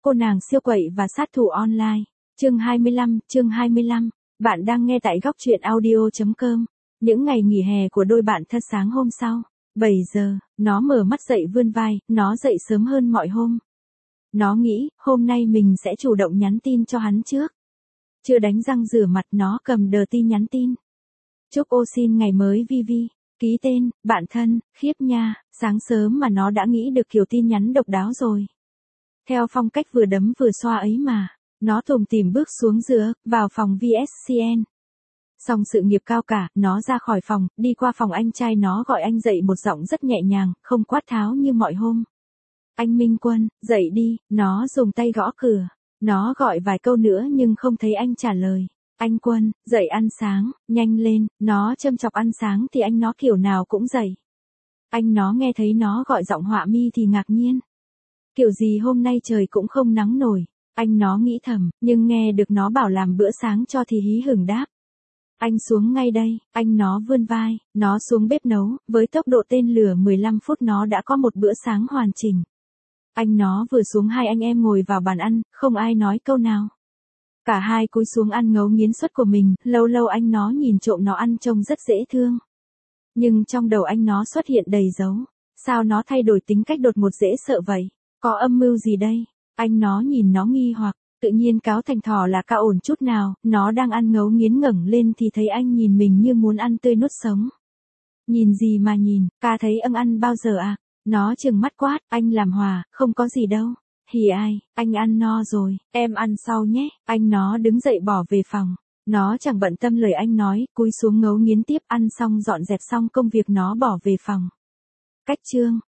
cô nàng siêu quậy và sát thủ online. Chương 25, bạn đang nghe tại góc truyện audio.com. Những ngày nghỉ hè của đôi bạn thân sáng hôm sau, 7 giờ, nó mở mắt dậy vươn vai, nó dậy sớm hơn mọi hôm. Nó nghĩ, hôm nay mình sẽ chủ động nhắn tin cho hắn trước. Chưa đánh răng rửa mặt nó cầm đờ tin nhắn tin. Chúc ô xin ngày mới Vi. Ký tên, bạn thân, khiếp nha, sáng sớm mà nó đã nghĩ được kiểu tin nhắn độc đáo rồi. Theo phong cách vừa đấm vừa xoa ấy mà, nó tủm tỉm bước xuống giữa, vào phòng VSCN. Xong sự nghiệp cao cả, nó ra khỏi phòng, đi qua phòng anh trai nó gọi anh dậy một giọng rất nhẹ nhàng, không quát tháo như mọi hôm. Anh Minh Quân, dậy đi, nó dùng tay gõ cửa. Nó gọi vài câu nữa nhưng không thấy anh trả lời. Anh Quân, dậy ăn sáng, nhanh lên, nó châm chọc ăn sáng thì anh nó kiểu nào cũng dậy. Anh nó nghe thấy nó gọi giọng họa mi thì ngạc nhiên. Kiểu gì hôm nay trời cũng không nắng nổi, anh nó nghĩ thầm, nhưng nghe được nó bảo làm bữa sáng cho thì hí hửng đáp. Anh xuống ngay đây, anh nó vươn vai, nó xuống bếp nấu, với tốc độ tên lửa 15 phút nó đã có một bữa sáng hoàn chỉnh. Anh nó vừa xuống hai anh em ngồi vào bàn ăn, không ai nói câu nào. Cả hai cúi xuống ăn ngấu nghiến suất của mình, lâu lâu anh nó nhìn trộm nó ăn trông rất dễ thương. Nhưng trong đầu anh nó xuất hiện đầy dấu. Sao nó thay đổi tính cách đột ngột dễ sợ vậy? Có âm mưu gì đây? Anh nó nhìn nó nghi hoặc, tự nhiên cáo thành thỏ là ca ổn chút nào, nó đang ăn ngấu nghiến ngẩng lên thì thấy anh nhìn mình như muốn ăn tươi nuốt sống. Nhìn gì mà nhìn, ca thấy ăn bao giờ à? Nó trừng mắt quát, anh làm hòa, không có gì đâu. Hì ai, anh ăn no rồi, em ăn sau nhé. Anh nó đứng dậy bỏ về phòng. Nó chẳng bận tâm lời anh nói, cúi xuống ngấu nghiến tiếp ăn xong dọn dẹp xong công việc nó bỏ về phòng. Cách chương,